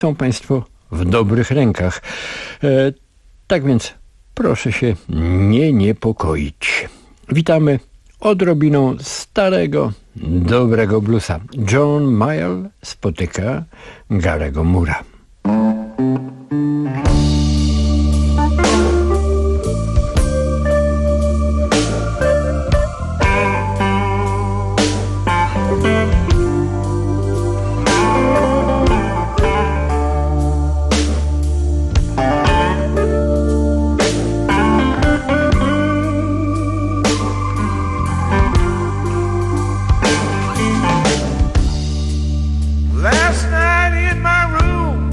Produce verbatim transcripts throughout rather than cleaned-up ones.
są Państwo w dobrych rękach. E, tak więc proszę się nie niepokoić. Witamy odrobiną starego, dobrego bluesa. John Mayall spotyka Gary'ego Moore'a. Last night in my room,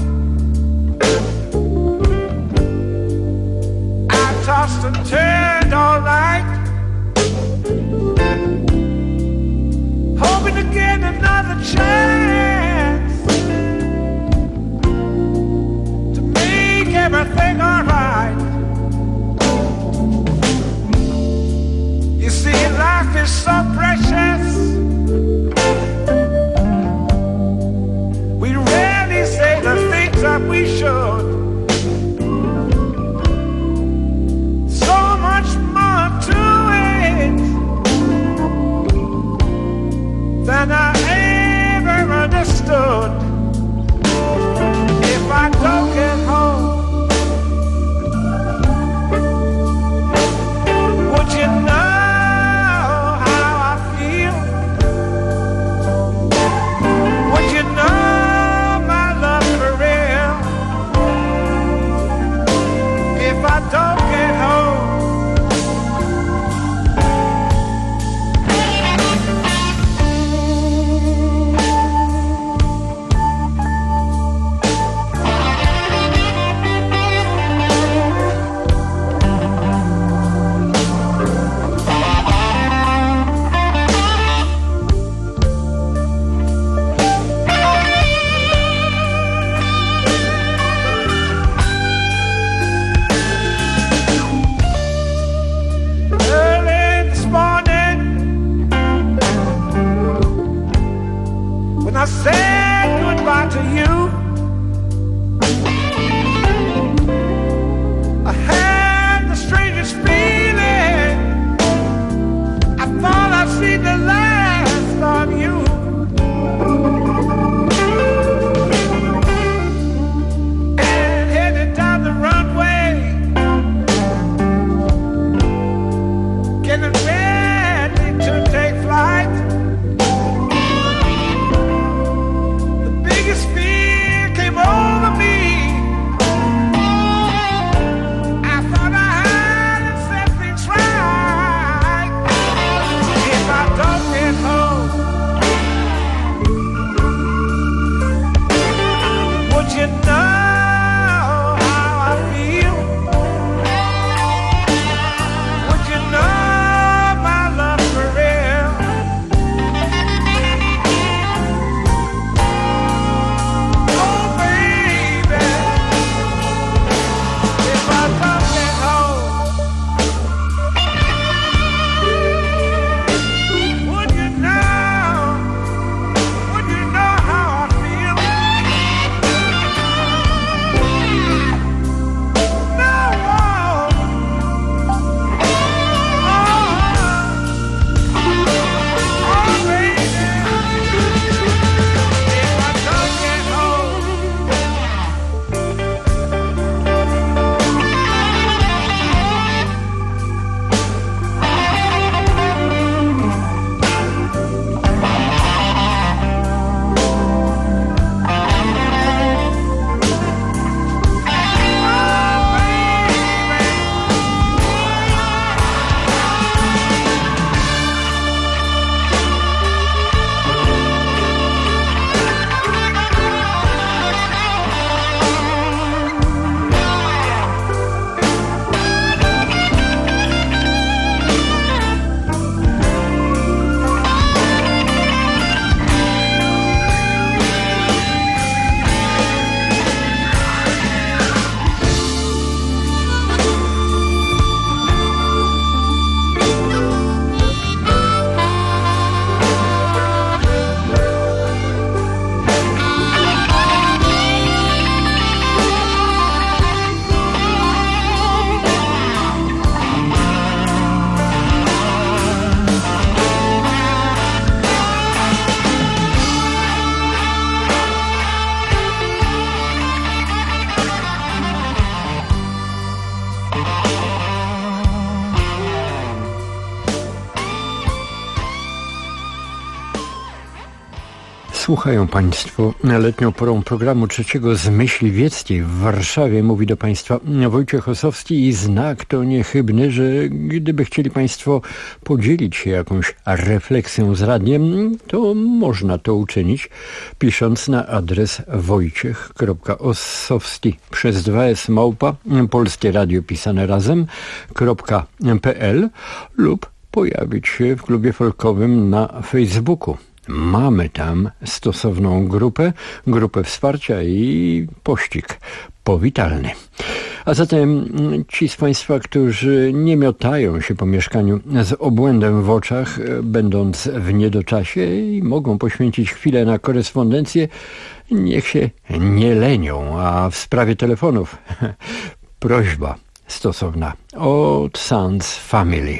Słuchają Państwo letnią porą programu Trzeciego z Myśliwieckiej w Warszawie. Mówi do Państwa Wojciech Osowski i znak to niechybny, że gdyby chcieli Państwo podzielić się jakąś refleksją z radiem, to można to uczynić, pisząc na adres wojciech kropka osowski przez dwa s małpa polskie radio pisane razem .pl lub pojawić się w klubie folkowym na Facebooku. Mamy tam stosowną grupę, grupę wsparcia i pościg powitalny. A zatem ci z Państwa, którzy nie miotają się po mieszkaniu z obłędem w oczach, będąc w niedoczasie i mogą poświęcić chwilę na korespondencję, niech się nie lenią. A w sprawie telefonów prośba stosowna od Sands Family.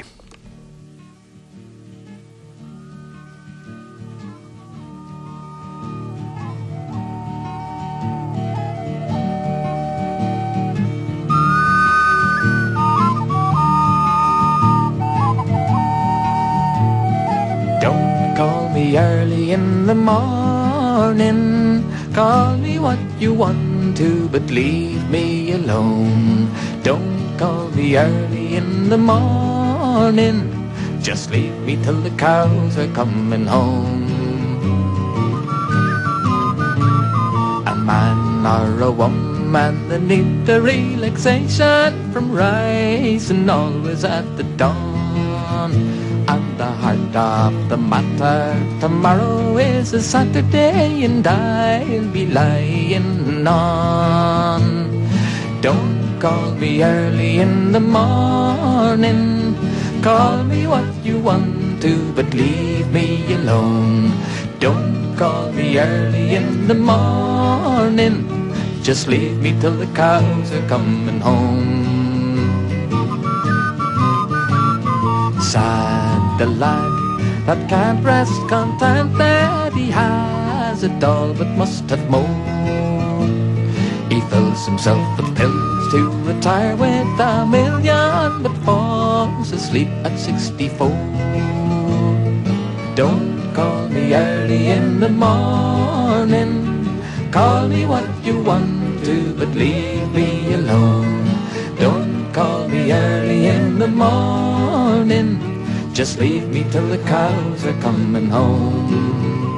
Early in the morning, call me what you want to, but leave me alone. Don't call me early in the morning, just leave me till the cows are coming home. A man or a woman that need the relaxation from rising always at the dawn. And the heart of the matter, tomorrow is a Saturday and I'll be lying on. Don't call me early in the morning, call me what you want to, but leave me alone. Don't call me early in the morning, just leave me till the cows are coming home. Sad the lad that can't rest content that he has it all but must have more. He fills himself with pills to retire with a million but falls asleep at sixty-four. Don't call me early in the morning, call me what you want to, but leave me alone. Don't call me early in the morning, just leave me till the cows are coming home.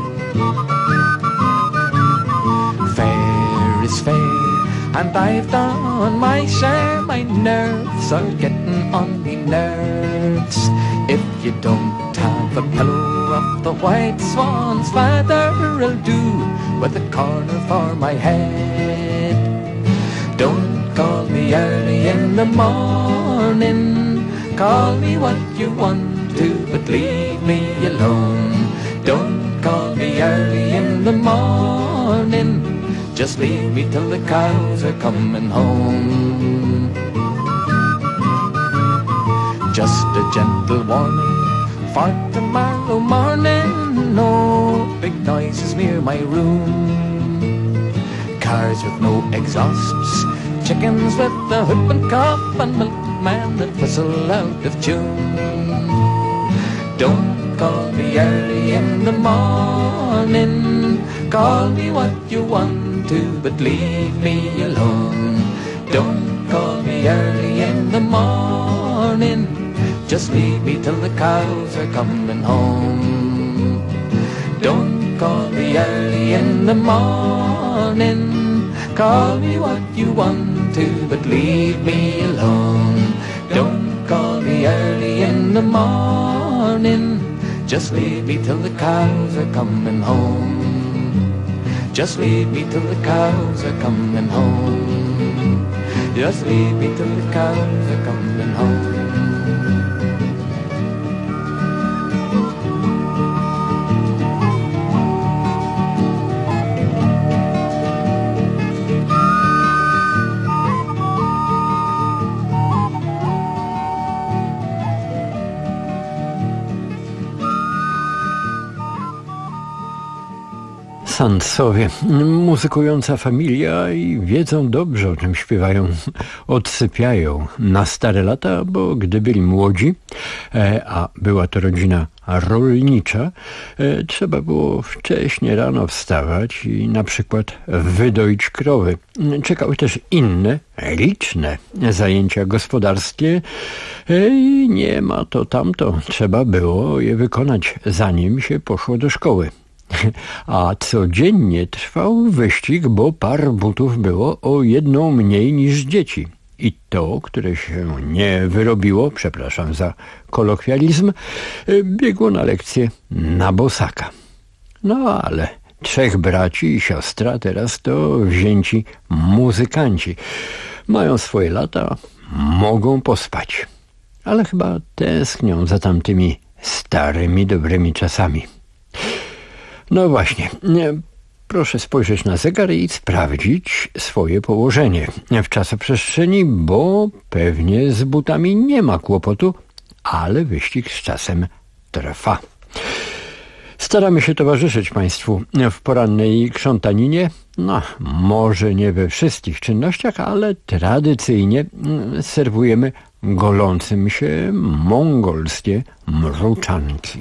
Fair is fair, and I've done my share. My nerves are getting on me nerves. If you don't have a pillow of the white swan's feather, I'll do with a corner for my head. Don't call me early in the morning, call me what you want to, but leave me alone. Don't call me early in the morning, just leave me till the cows are coming home. Just a gentle warning for tomorrow morning, no big noises near my room. Cars with no exhausts, chickens with the hoop and cough, and milkmen that whistle out of tune. Don't call me early in the morning, call me what you want to, but leave me alone. Don't call me early in the morning, just leave me till the cows are coming home. Don't call me early in the morning, call me what you want to, but leave me alone. Don't call me early in the morning, just leave me till the cows are coming home. Just leave me till the cows are coming home. Just leave me till the cows are coming home. Sandsowie, muzykująca familia i wiedzą dobrze, o czym śpiewają. Odsypiają na stare lata, bo gdy byli młodzi, a była to rodzina rolnicza, trzeba było wcześnie rano wstawać i na przykład wydoić krowy. Czekały też inne, liczne zajęcia gospodarskie i nie ma to tamto. Trzeba było je wykonać, zanim się poszło do szkoły. A codziennie trwał wyścig, bo par butów było o jedną mniej niż dzieci. I to, które się nie wyrobiło, przepraszam za kolokwializm, biegło na lekcję na bosaka. No ale trzech braci i siostra teraz to wzięci muzykanci. Mają swoje lata, mogą pospać. Ale chyba tęsknią za tamtymi starymi, dobrymi czasami. No właśnie, proszę spojrzeć na zegar i sprawdzić swoje położenie w czasoprzestrzeni, bo pewnie z butami nie ma kłopotu, ale wyścig z czasem trwa. Staramy się towarzyszyć Państwu w porannej krzątaninie, no może nie we wszystkich czynnościach, ale tradycyjnie serwujemy golącym się mongolskie mruczanki.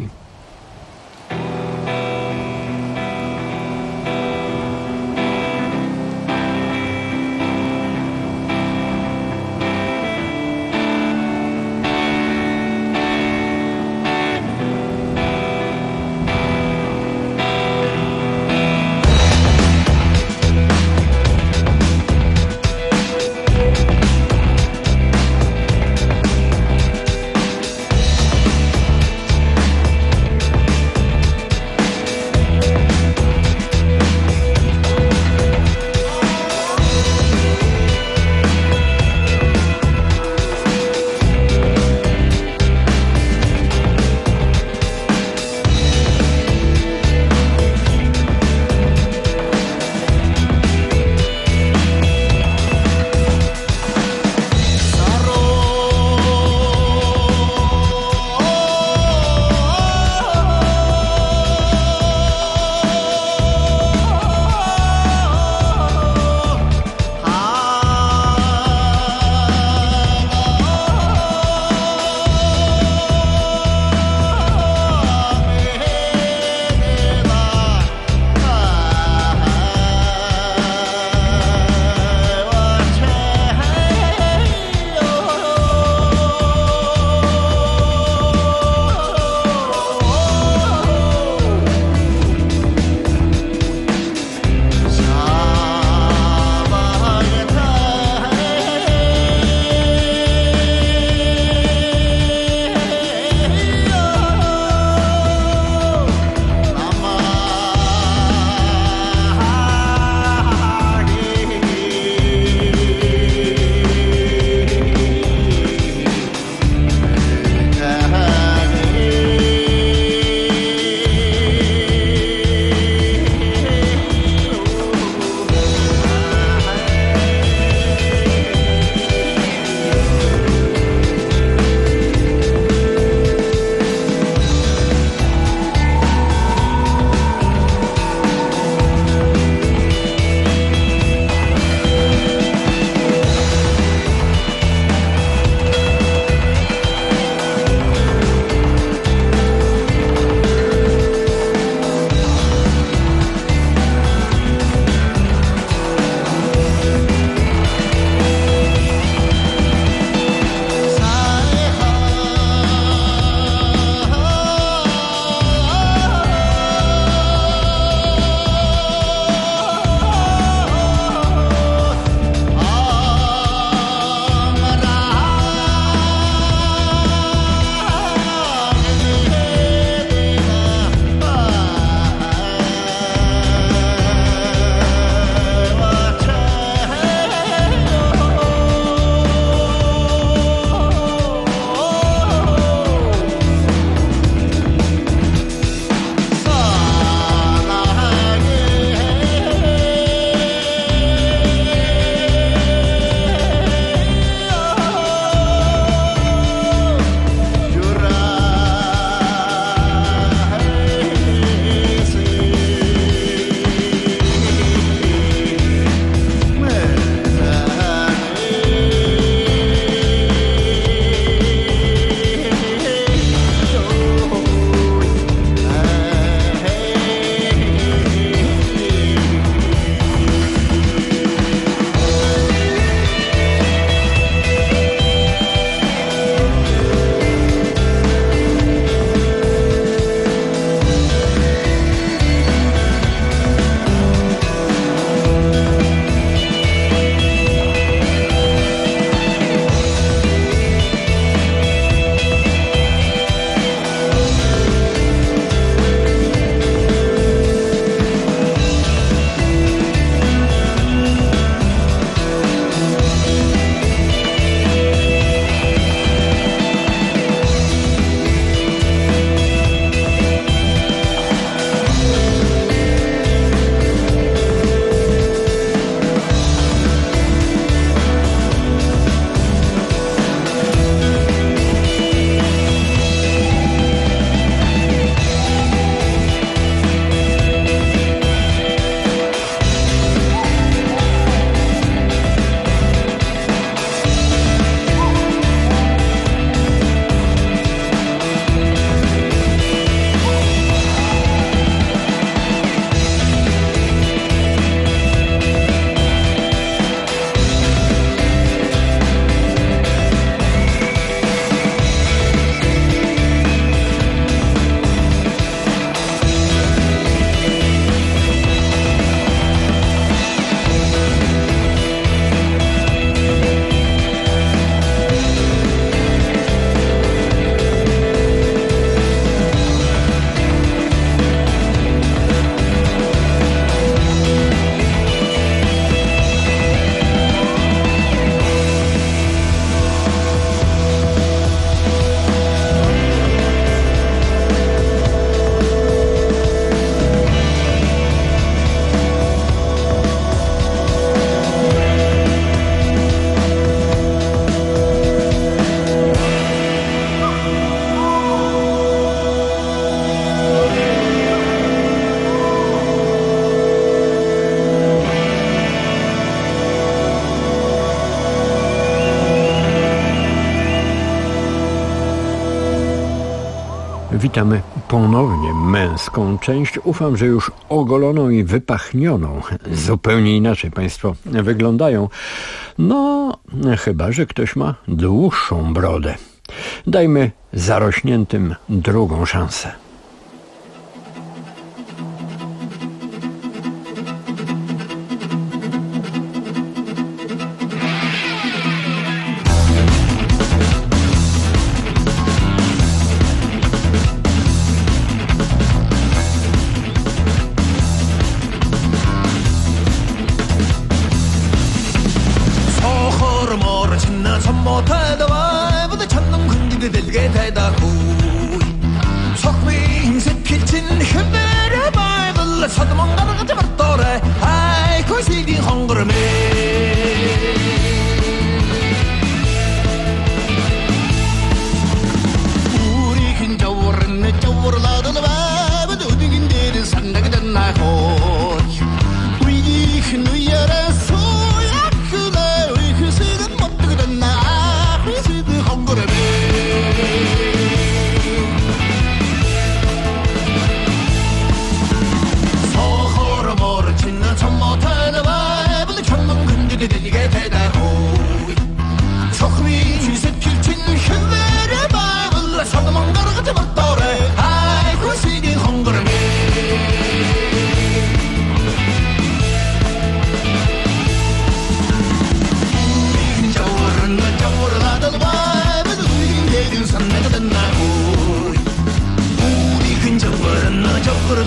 Witamy ponownie męską część. Ufam, że już ogoloną i wypachnioną. Zupełnie inaczej Państwo wyglądają. No, chyba że ktoś ma dłuższą brodę. Dajmy zarośniętym drugą szansę.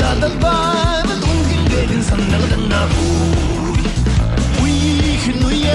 We can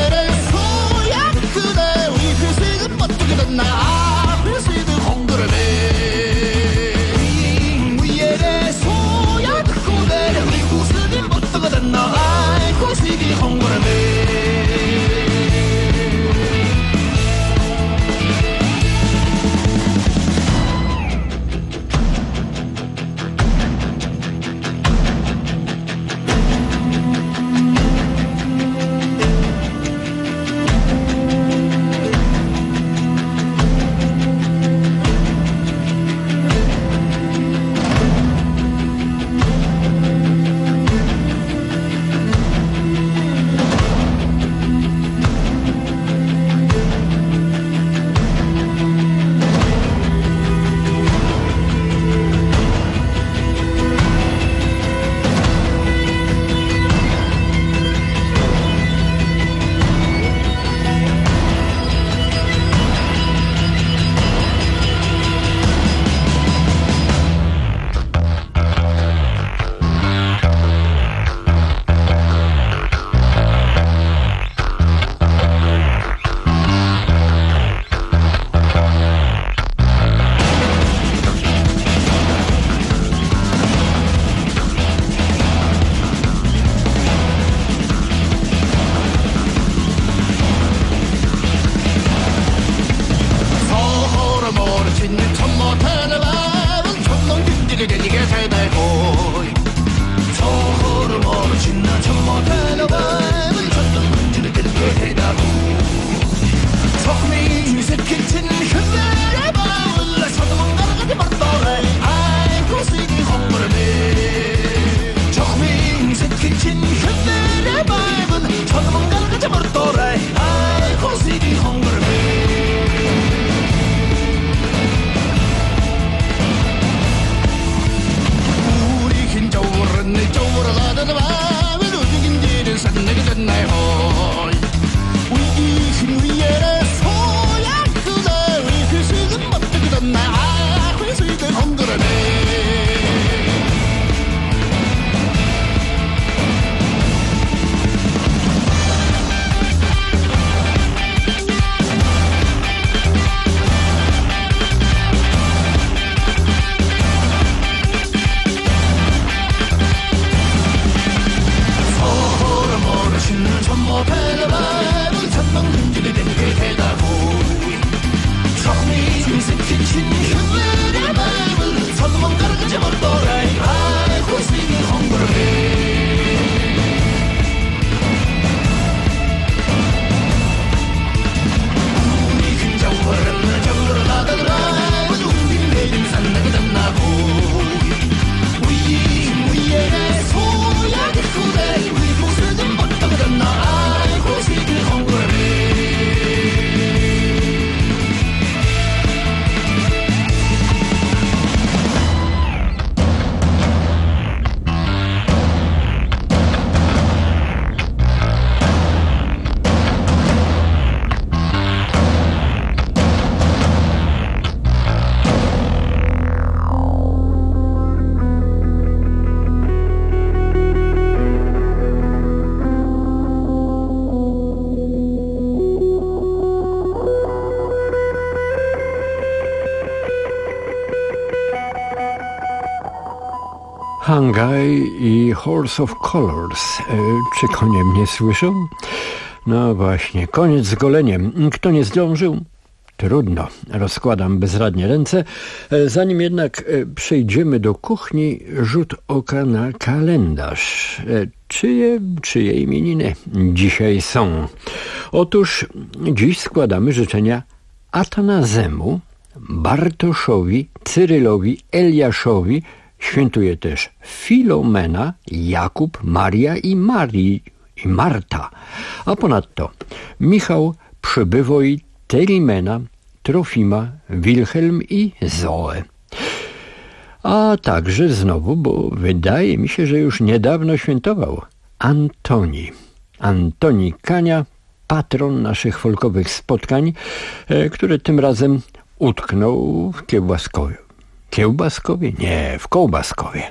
Shanghai i Horse of Colors. Czy konie mnie słyszą? No właśnie, koniec z goleniem. Kto nie zdążył? Trudno, rozkładam bezradnie ręce. Zanim jednak przejdziemy do kuchni, rzut oka na kalendarz. Czyje, czyje imieniny dzisiaj są? Otóż dziś składamy życzenia Atanazemu, Bartoszowi, Cyrylowi, Eliaszowi. Świętuje też Filomena, Jakub, Maria i Marii i Marta. A ponadto Michał, Przybywoj, Terimena, Trofima, Wilhelm i Zoe. A także znowu, bo wydaje mi się, że już niedawno świętował, Antoni. Antoni Kania, patron naszych folkowych spotkań, który tym razem utknął w Kiełbaskowie. Kiełbaskowie? Nie, w Kołbaskowie.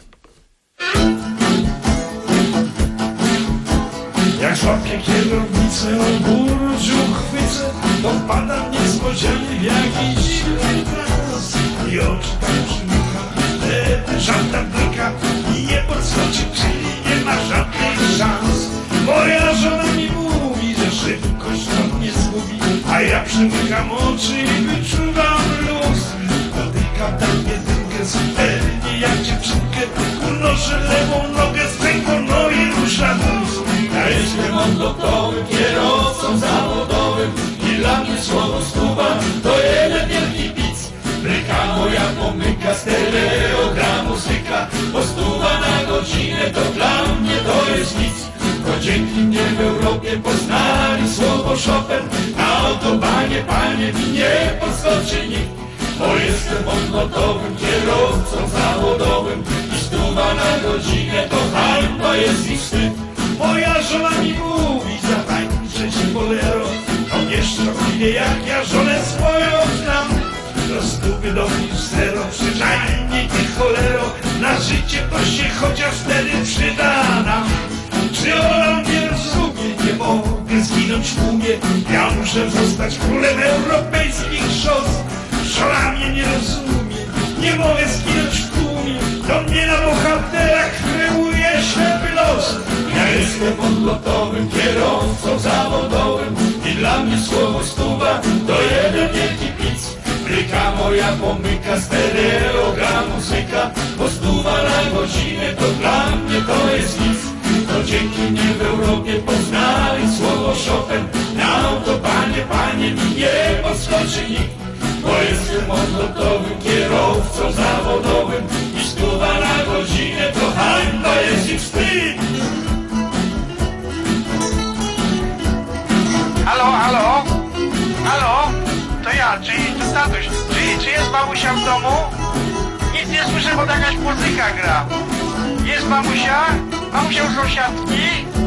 Jak złapię kierownicę, o burciu chwycę, to wpadam niespodzianie w jakiś trans. I oczy tak przymyka, wtedy żadna bryka i nie podskoczy, czyli nie ma żadnych szans. Moja żona mi mówi, że szybkość nam nie zgubi, a ja przymykam oczy i wyczuwam luz. Dotykam tak jedynkę zupełnie jak dziewczynkę, unoszę lewą nogę z ręką, no i rusza wóz. Ja jestem odlotowym kierowcą zawodowym i dla mnie słowo stuwa to jeden wielki pic. Bryka moja pomyka, stereogram muzyka, bo stuwa na godzinę to dla mnie to jest nic. To dzięki mnie w Europie poznali słowo Chopin, na autobanie panie mi nie podskoczy nikt. Bo jestem odlotowym kierowcą zawodowym i stuwa na godzinę to hańba jest i wstyd. Moja żona mi mówi, zatańczyć bolero, to nieszczęśliwie jak ja żonę swoją znam. Do stówy do mnie zero, przynajmniej ty cholero, na życie to się chociaż wtedy przyda nam. Czy ona mnie rozumie? Nie mogę zginąć w tłumie, ja muszę zostać królem europejskich szos. Żona mnie nie rozumie, nie mogę zginąć w tłumie, do mnie na bohaterach kreuje ślepy los. Ja jestem odlotowym kierowcą zawodowym i dla mnie słowo stuwa to jeden wielki pic. Bryka moja pomyka, stereogram muzyka, bo stuwa na godzinę to dla mnie to jest nic. To dzięki mnie w Europie poznali słowo Chopin, na autobanie panie mi nie podskoczy nikt. Bo jestem odlotowym kierowcą zawodowym i stuwa na godzinę to hańba jest i wstyd. Halo, halo? Halo? To ja, czyli to tatuś. Czy, czy jest mamusia w domu? Nic nie słyszę, bo jakaś muzyka gra. Jest mamusia? Mamusia u sąsiadki?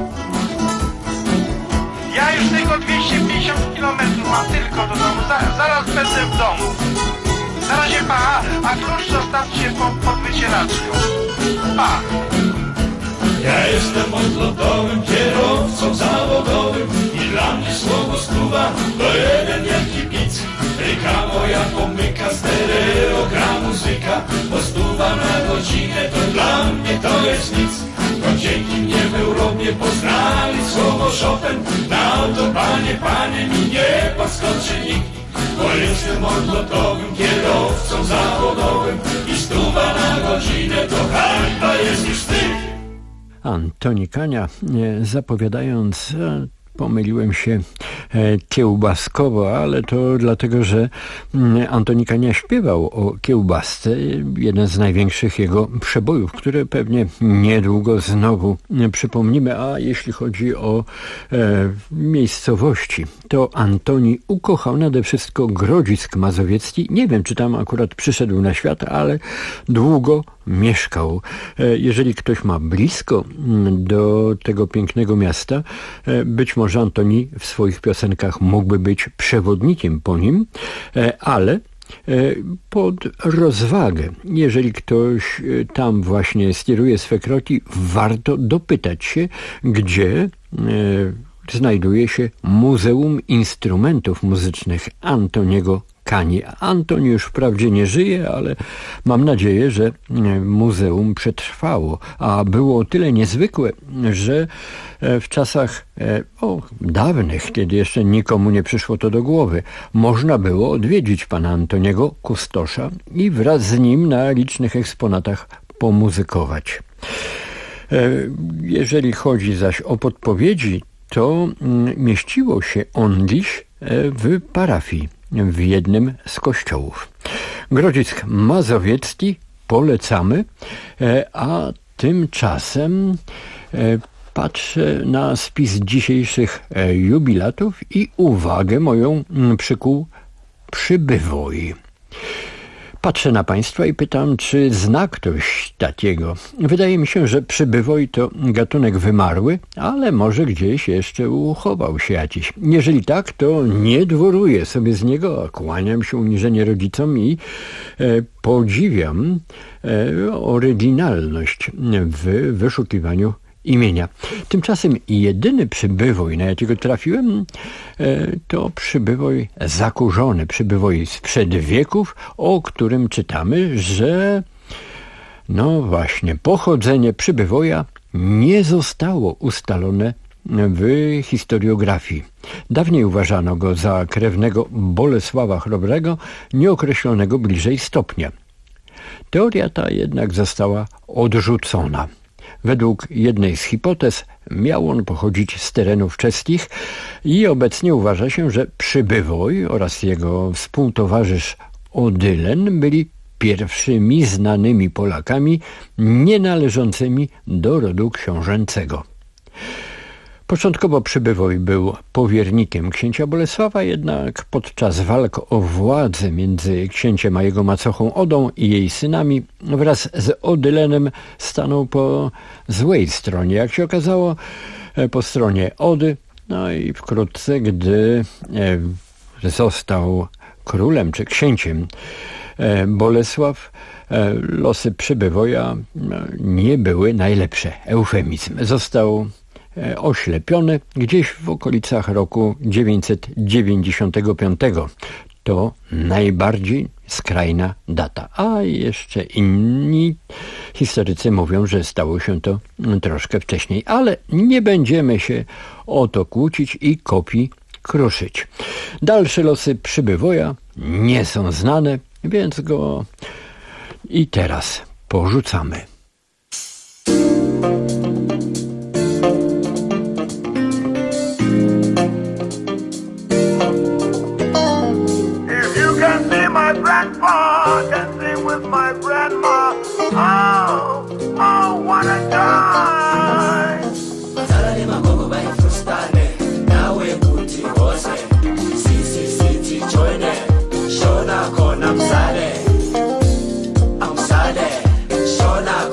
Ja już tylko dwieście pięćdziesiąt kilometrów mam tylko do domu. Zaraz, zaraz będę w domu. Na razie pa, a klucz zostawcie pod, pod wycieraczką. Pa. Ja jestem odlotowym kierowcą zawodowym i dla mnie słowo stuwa to jeden wielki pic. Bryka moja pomyka, stereogram muzyka, bo stuwa na godzinę to dla mnie to jest nic. To dzięki mnie w Europie poznali słowo Chopin, na autobanie panie mi nie podskoczy nikt. Bo jestem odlotowym kierowcą zawodowym i stuwa na godzinę to hańba jest i wstyd. Antoni Kania, zapowiadając, pomyliłem się kiełbaskowo, ale to dlatego, że Antoni Kania śpiewał o kiełbasce, jeden z największych jego przebojów, które pewnie niedługo znowu przypomnimy. A jeśli chodzi o e, miejscowości, to Antoni ukochał nade wszystko Grodzisk Mazowiecki. Nie wiem, czy tam akurat przyszedł na świat, ale długo mieszkał. Jeżeli ktoś ma blisko do tego pięknego miasta, być może Antoni w swoich piosenkach mógłby być przewodnikiem po nim, ale pod rozwagę, jeżeli ktoś tam właśnie skieruje swe kroki, warto dopytać się, gdzie znajduje się Muzeum Instrumentów Muzycznych Antoniego Kani. Antoni już wprawdzie nie żyje, ale mam nadzieję, że muzeum przetrwało, a było o tyle niezwykłe, że w czasach o, dawnych, kiedy jeszcze nikomu nie przyszło to do głowy, można było odwiedzić pana Antoniego, kustosza, i wraz z nim na licznych eksponatach pomuzykować. Jeżeli chodzi zaś o podpowiedzi, to mieściło się on dziś w parafii, w jednym z kościołów. Grodzisk Mazowiecki polecamy, a tymczasem patrzę na spis dzisiejszych jubilatów i uwagę moją przykuł przybywoj. Patrzę na państwa i pytam, czy zna ktoś takiego. Wydaje mi się, że przybywoj to gatunek wymarły, ale może gdzieś jeszcze uchował się jakiś. Jeżeli tak, to nie dworuję sobie z niego, a kłaniam się uniżenie rodzicom i e, podziwiam e, oryginalność w wyszukiwaniu imienia. Tymczasem jedyny przybywoj, na jakiego trafiłem, to przybywoj zakurzony, przybywoj sprzed wieków, o którym czytamy, że no właśnie, pochodzenie przybywoja nie zostało ustalone w historiografii. Dawniej uważano go za krewnego Bolesława Chrobrego, nieokreślonego bliżej stopnia. Teoria ta jednak została odrzucona. Według jednej z hipotez miał on pochodzić z terenów czeskich i obecnie uważa się, że przybywoj oraz jego współtowarzysz Odylen byli pierwszymi znanymi Polakami nienależącymi do rodu książęcego. Początkowo przybywoj był powiernikiem księcia Bolesława, jednak podczas walk o władzę między księciem a jego macochą Odą i jej synami wraz z Odylenem stanął po złej stronie, jak się okazało, po stronie Ody. No i wkrótce, gdy został królem czy księciem Bolesław, losy przybywoja nie były najlepsze. Eufemizm. Został oślepiony gdzieś w okolicach roku dziewięćset dziewięćdziesiątego piątego. To najbardziej skrajna data. A jeszcze inni historycy mówią, że stało się to troszkę wcześniej. Ale nie będziemy się o to kłócić i kopii kruszyć. Dalsze losy przybywoja nie są znane, więc go i teraz porzucamy. My grandpa dancing with my grandma. Oh, oh, what a time! Salale magogo bai frustane, nawe kuti hose. Sisi siti joine, shona kona msale. Amsale, shona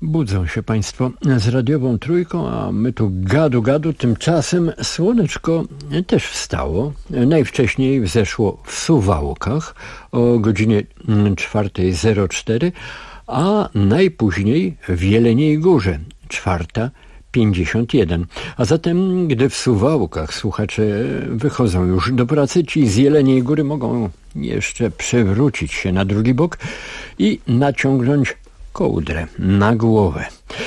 Budzą się Państwo z radiową trójką, a my tu gadu gadu. Tymczasem słoneczko też wstało. Najwcześniej wzeszło w Suwałkach o godzinie czwarta zero cztery, a najpóźniej w Jeleniej Górze czwarta pięćdziesiąt jeden. A zatem, gdy w Suwałkach słuchacze wychodzą już do pracy, ci z Jeleniej Góry mogą jeszcze przewrócić się na drugi bok i naciągnąć kołdrę na głowę.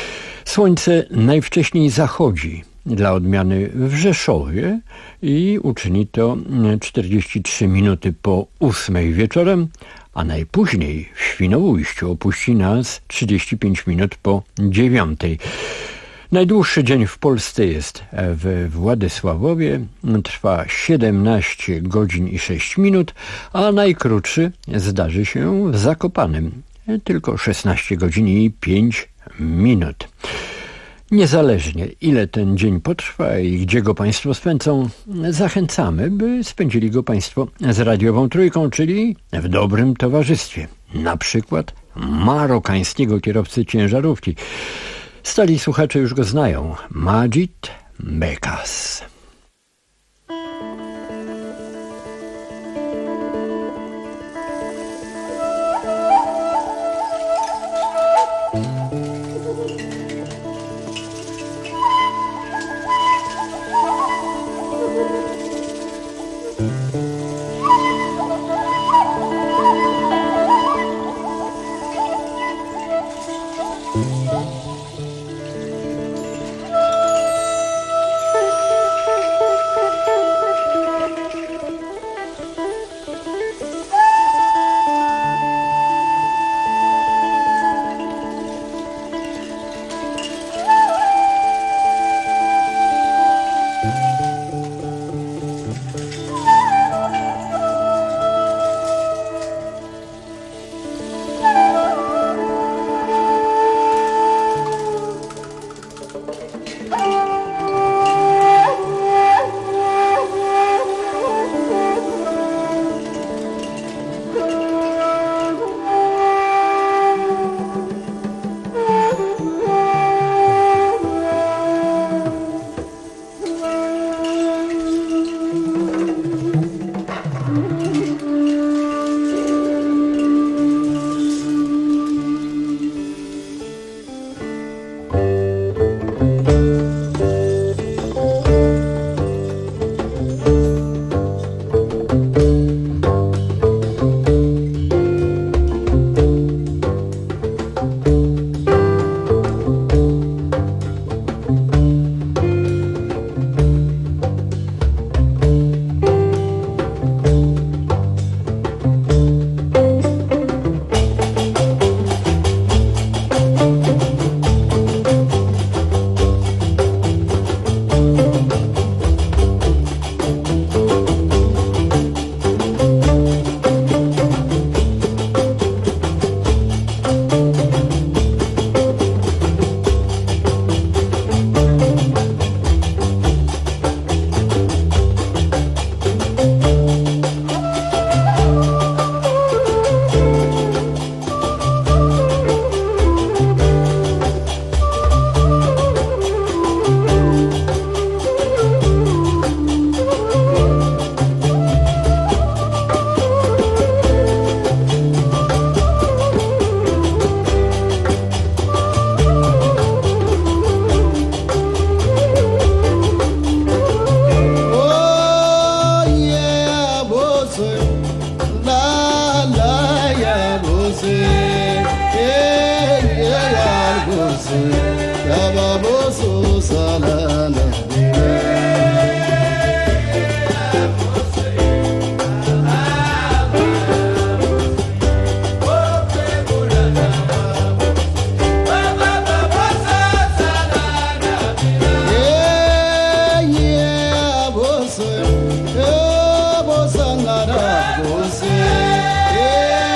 Słońce najwcześniej zachodzi dla odmiany w Rzeszowie i uczyni to czterdzieści trzy minuty po ósmej wieczorem, a najpóźniej w Świnoujściu opuści nas trzydzieści pięć minut po dziewiątej. Najdłuższy dzień w Polsce jest w Władysławowie, trwa siedemnaście godzin i sześć minut, a najkrótszy zdarzy się w Zakopanem, tylko szesnaście godzin i pięć minut. Niezależnie ile ten dzień potrwa i gdzie go Państwo spędzą, zachęcamy, by spędzili go Państwo z radiową trójką, czyli w dobrym towarzystwie. Na przykład marokańskiego kierowcy ciężarówki. Stali słuchacze już go znają. Majid Bekas.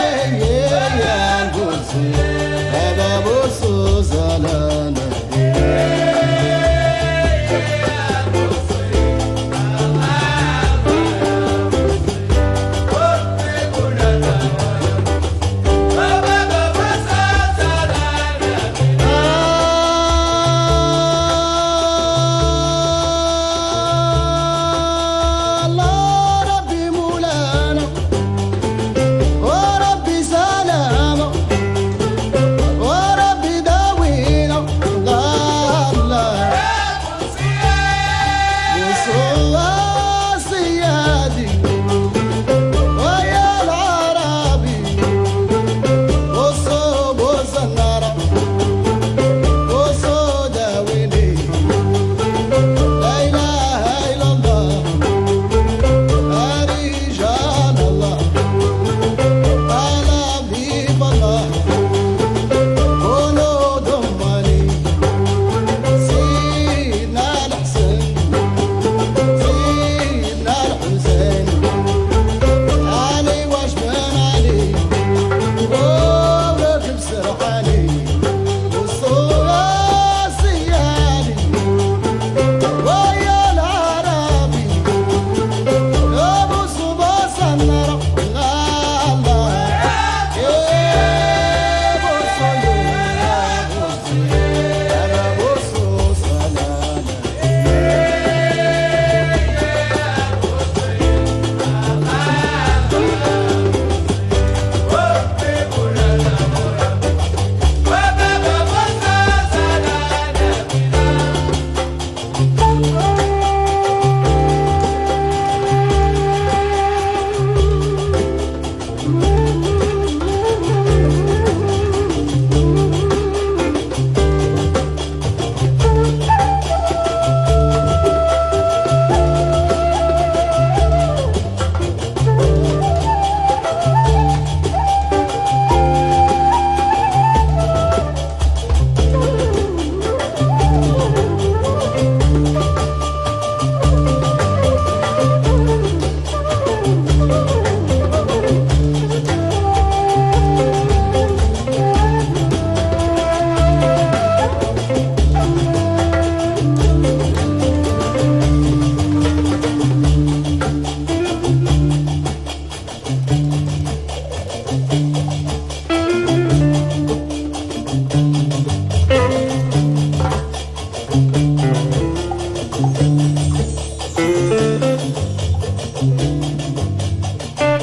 Yeah.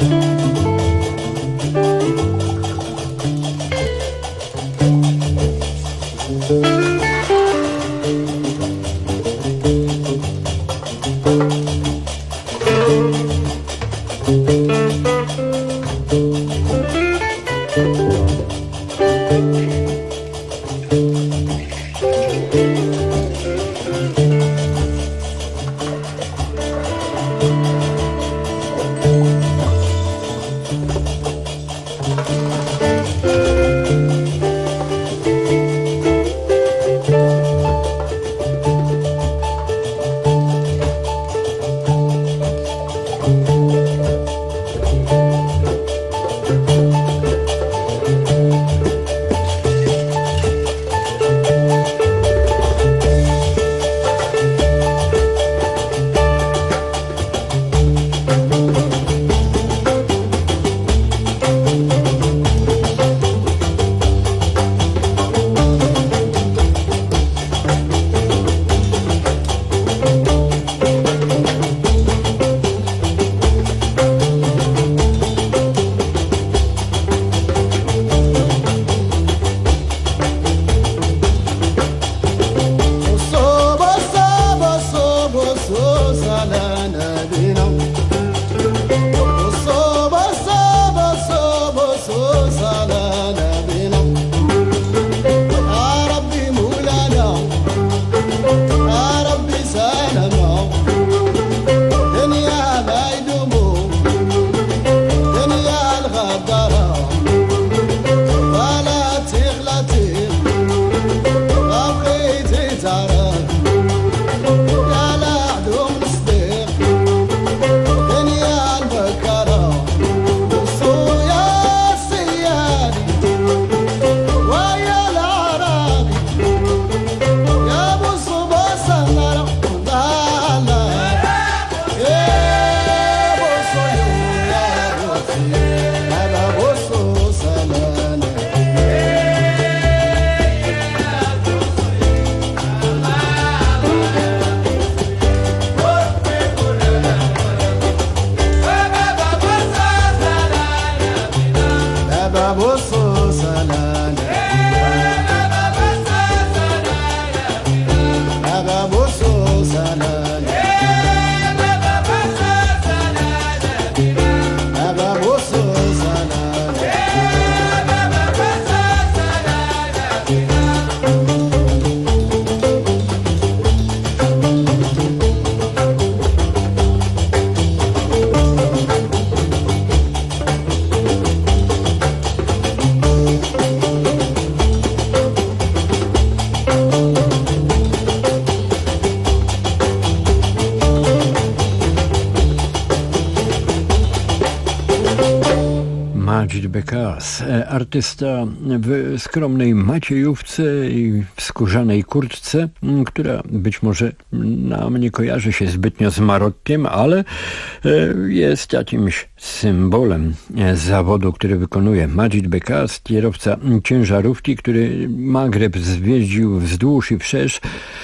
Majid Bekas, artysta w skromnej maciejówce i w skórzanej kurtce, która być może nam nie kojarzy się zbytnio z Marokiem, ale jest jakimś symbolem zawodu, który wykonuje. Majid Bekas, kierowca ciężarówki, który Magreb zwiedził wzdłuż i wszerz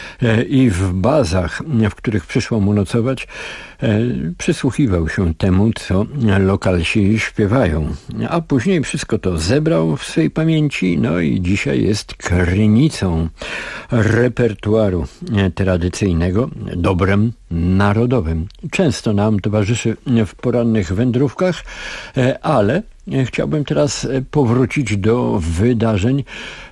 i w bazach, w których przyszło mu nocować, przysłuchiwał się temu, co lokalsi śpiewają. A później wszystko to zebrał w swej pamięci, no i dzisiaj jest krynicą repertuaru tradycyjnego, dobrem narodowym. Często nam towarzyszy w porannych wędrówkach, ale chciałbym teraz powrócić do wydarzeń,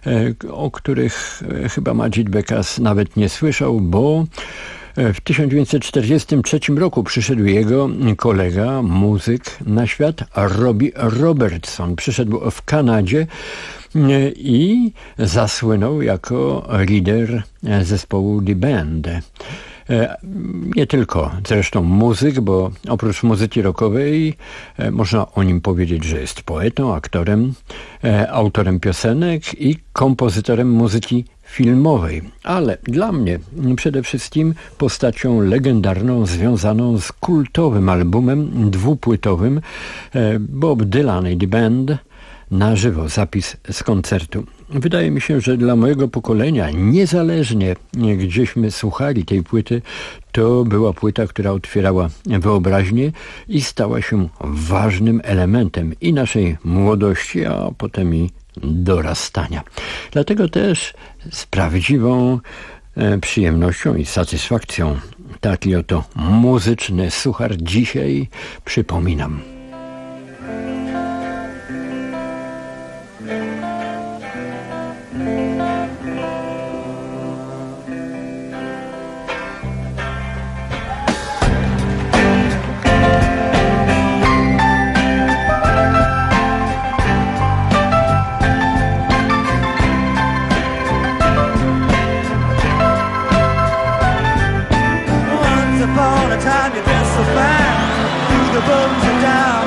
o których chyba Majid Bekas nawet nie słyszał, bo w tysiąc dziewięćset czterdziestym trzecim roku przyszedł jego kolega, muzyk na świat, Robbie Robertson. Przyszedł w Kanadzie i zasłynął jako lider zespołu The Band. Nie tylko zresztą muzyk, bo oprócz muzyki rockowej można o nim powiedzieć, że jest poetą, aktorem, autorem piosenek i kompozytorem muzyki filmowej. Ale dla mnie przede wszystkim postacią legendarną związaną z kultowym albumem dwupłytowym Bob Dylan i The Band na żywo zapis z koncertu. Wydaje mi się, że dla mojego pokolenia, niezależnie gdzieśmy słuchali tej płyty, to była płyta, która otwierała wyobraźnię i stała się ważnym elementem i naszej młodości, a potem i dorastania. Dlatego też z prawdziwą e, przyjemnością i satysfakcją taki oto muzyczny suchar dzisiaj przypominam. Time you dress so fine, through the roads and down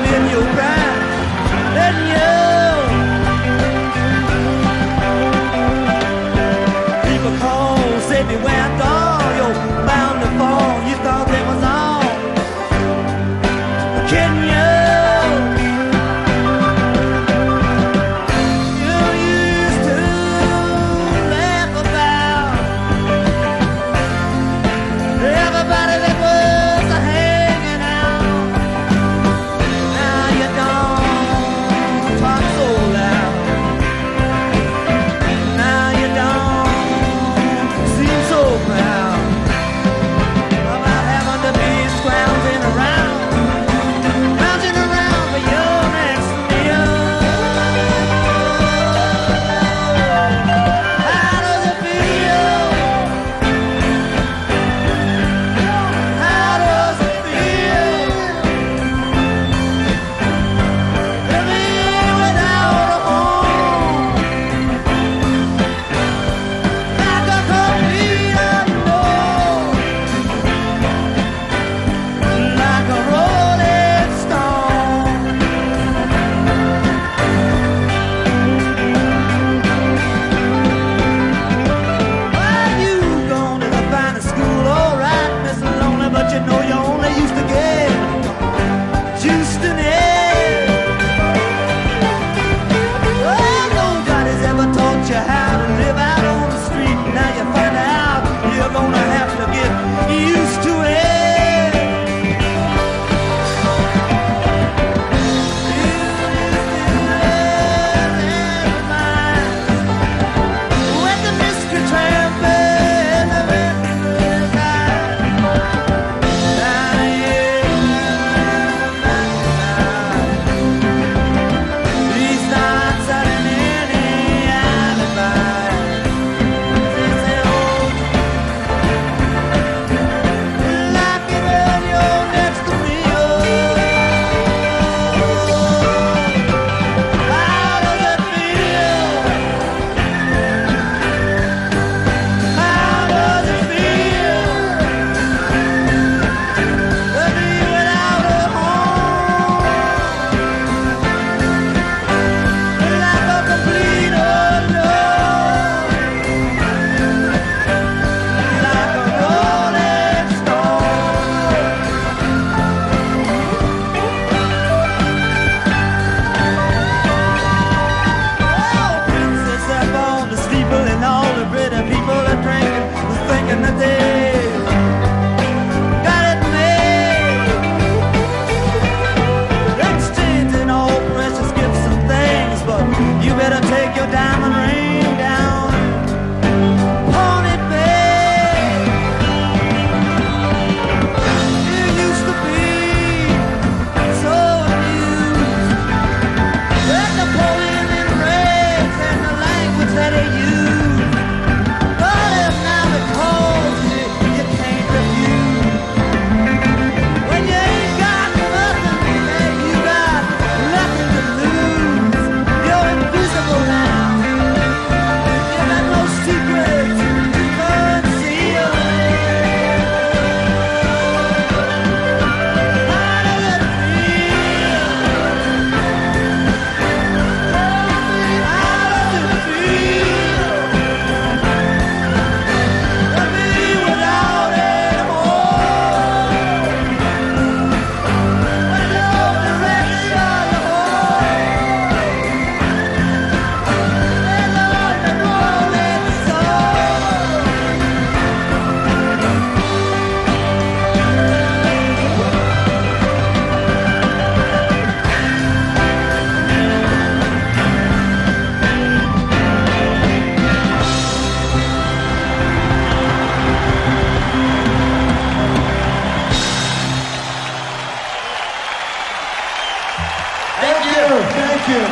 Thank you.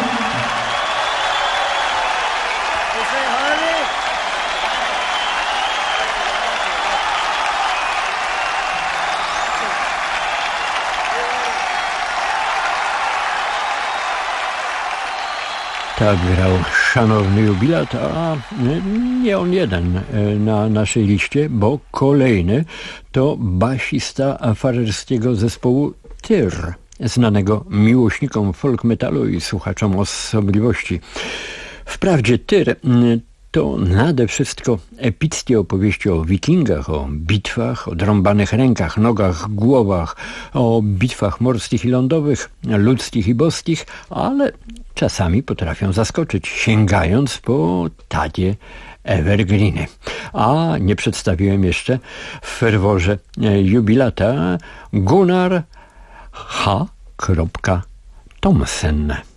Tak grał szanowny jubilat, a nie on jeden na naszej liście, bo kolejny to basista farerskiego zespołu Tyr, znanego miłośnikom folk metalu i słuchaczom osobliwości. Wprawdzie Tyr to nade wszystko epickie opowieści o wikingach, o bitwach, o drąbanych rękach, nogach, głowach, o bitwach morskich i lądowych, ludzkich i boskich, ale czasami potrafią zaskoczyć, sięgając po takie evergreeny. A nie przedstawiłem jeszcze w ferworze jubilata Gunnar H. Thomsen.